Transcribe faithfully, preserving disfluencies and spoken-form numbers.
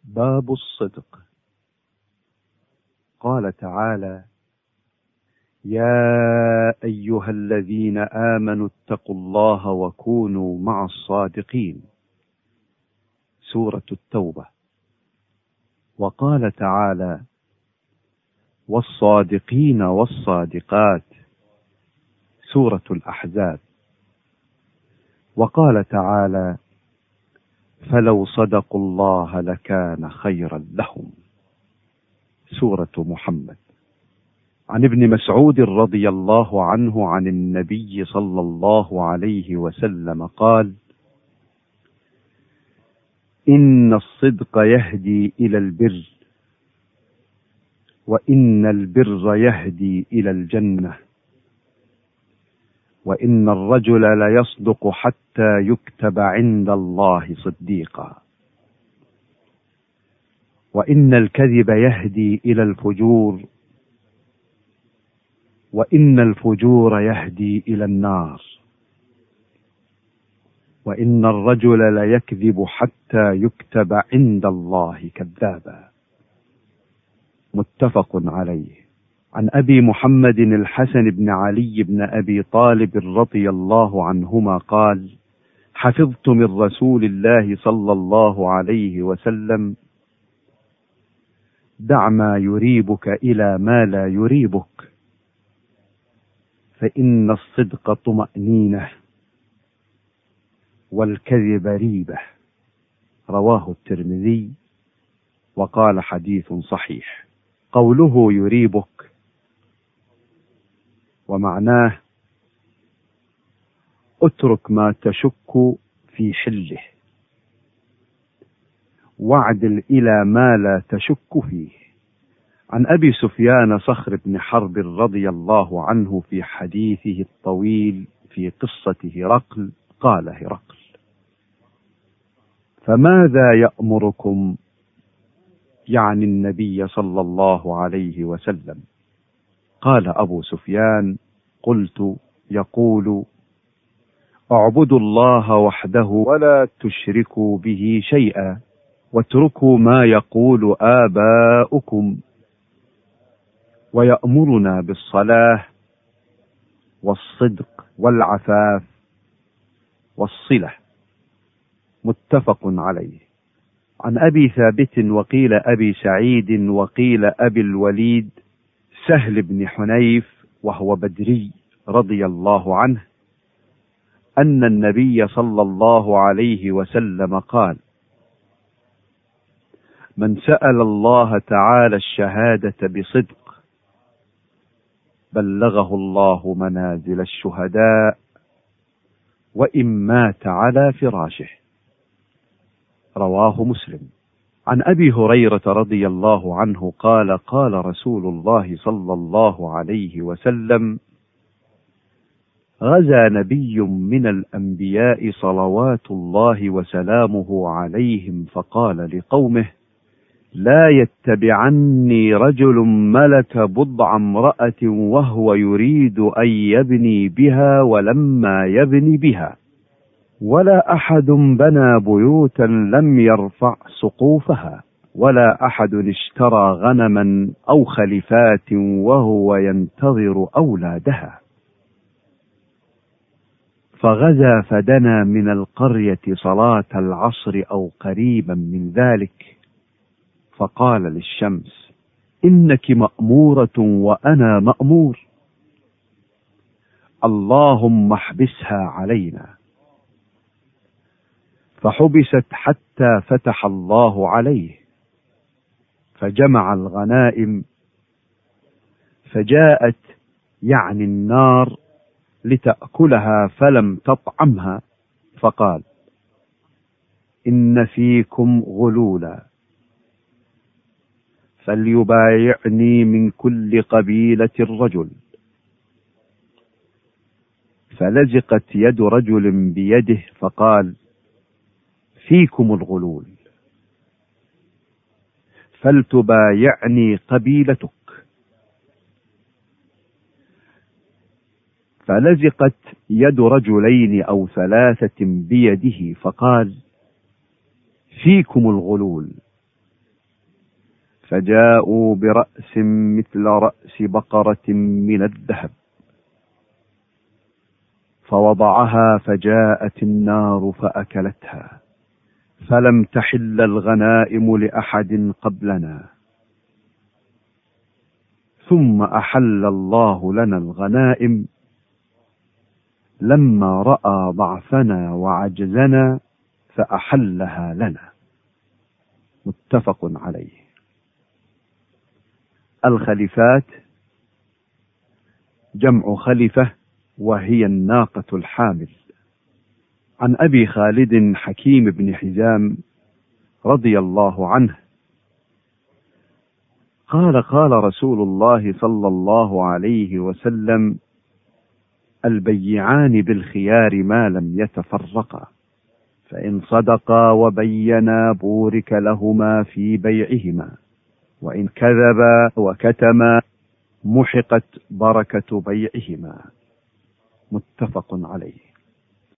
باب الصدق. قال تعالى: يا أيها الذين آمنوا اتقوا الله وكونوا مع الصادقين. سورة التوبة. وقال تعالى: والصادقين والصادقات. سورة الأحزاب. وقال تعالى: فلو صدقوا الله لكان خيرا لهم. سورة محمد. عن ابن مسعود رضي الله عنه عن النبي صلى الله عليه وسلم قال: إن الصدق يهدي إلى البر، وإن البر يهدي إلى الجنة، وإن الرجل ليصدق حتى يكتب عند الله صديقا، وإن الكذب يهدي إلى الفجور، وإن الفجور يهدي إلى النار، وإن الرجل ليكذب حتى يكتب عند الله كذابا. متفق عليه. عن أبي محمد الحسن بن علي بن أبي طالب رضي الله عنهما قال: حفظت من رسول الله صلى الله عليه وسلم: دع ما يريبك إلى ما لا يريبك، فإن الصدق طمأنينة والكذب ريبة. رواه الترمذي وقال حديث صحيح. قوله يريبك ومعناه: اترك ما تشك في حله، واعدل إلى ما لا تشك فيه. عن أبي سفيان صخر بن حرب رضي الله عنه في حديثه الطويل في قصة هرقل قال هرقل: فماذا يأمركم؟ يعني النبي صلى الله عليه وسلم. قال أبو سفيان: قلت: يقول: اعبدوا الله وحده ولا تشركوا به شيئا، واتركوا ما يقول آباؤكم، ويأمرنا بالصلاة والصدق والعفاف والصلة. متفق عليه. عن أبي ثابت وقيل أبي سعيد وقيل أبي الوليد سهل بن حنيف وهو بدري رضي الله عنه أن النبي صلى الله عليه وسلم قال: من سأل الله تعالى الشهادة بصدق بلغه الله منازل الشهداء وإن مات على فراشه. رواه مسلم. عن أبي هريرة رضي الله عنه قال: قال رسول الله صلى الله عليه وسلم: غزا نبي من الأنبياء صلوات الله وسلامه عليهم فقال لقومه: لا يتبعني رجل ملك بضع امرأة وهو يريد أن يبني بها ولما يبني بها، ولا أحد بنى بيوتا لم يرفع سقوفها، ولا أحد اشترى غنما أو خلفات وهو ينتظر أولادها. فغزا فدنا من القرية صلاة العصر أو قريبا من ذلك، فقال للشمس: إنك مأمورة وأنا مأمور، اللهم احبسها علينا. فحبست حتى فتح الله عليه، فجمع الغنائم، فجاءت يعني النار لتأكلها فلم تطعمها، فقال: إن فيكم غلولا، فليبايعني من كل قبيلة رجل. فلزقت يد رجل بيده فقال: فيكم الغلول، فلتبايعني قبيلتك. فلزقت يد رجلين أو ثلاثة بيده فقال: فيكم الغلول، فجاءوا برأس مثل رأس بقرة من الذهب، فوضعها فجاءت النار فأكلتها، فلم تحل الغنائم لأحد قبلنا، ثم أحل الله لنا الغنائم لما رأى ضعفنا وعجزنا فأحلها لنا. متفق عليه. الخليفات جمع خلفة، وهي الناقة الحامل. عن أبي خالد حكيم بن حزام رضي الله عنه قال: قال رسول الله صلى الله عليه وسلم: البيعان بالخيار ما لم يتفرقا، فإن صدقا وبينا بورك لهما في بيعهما، وإن كذبا وكتما محقت بركة بيعهما. متفق عليه.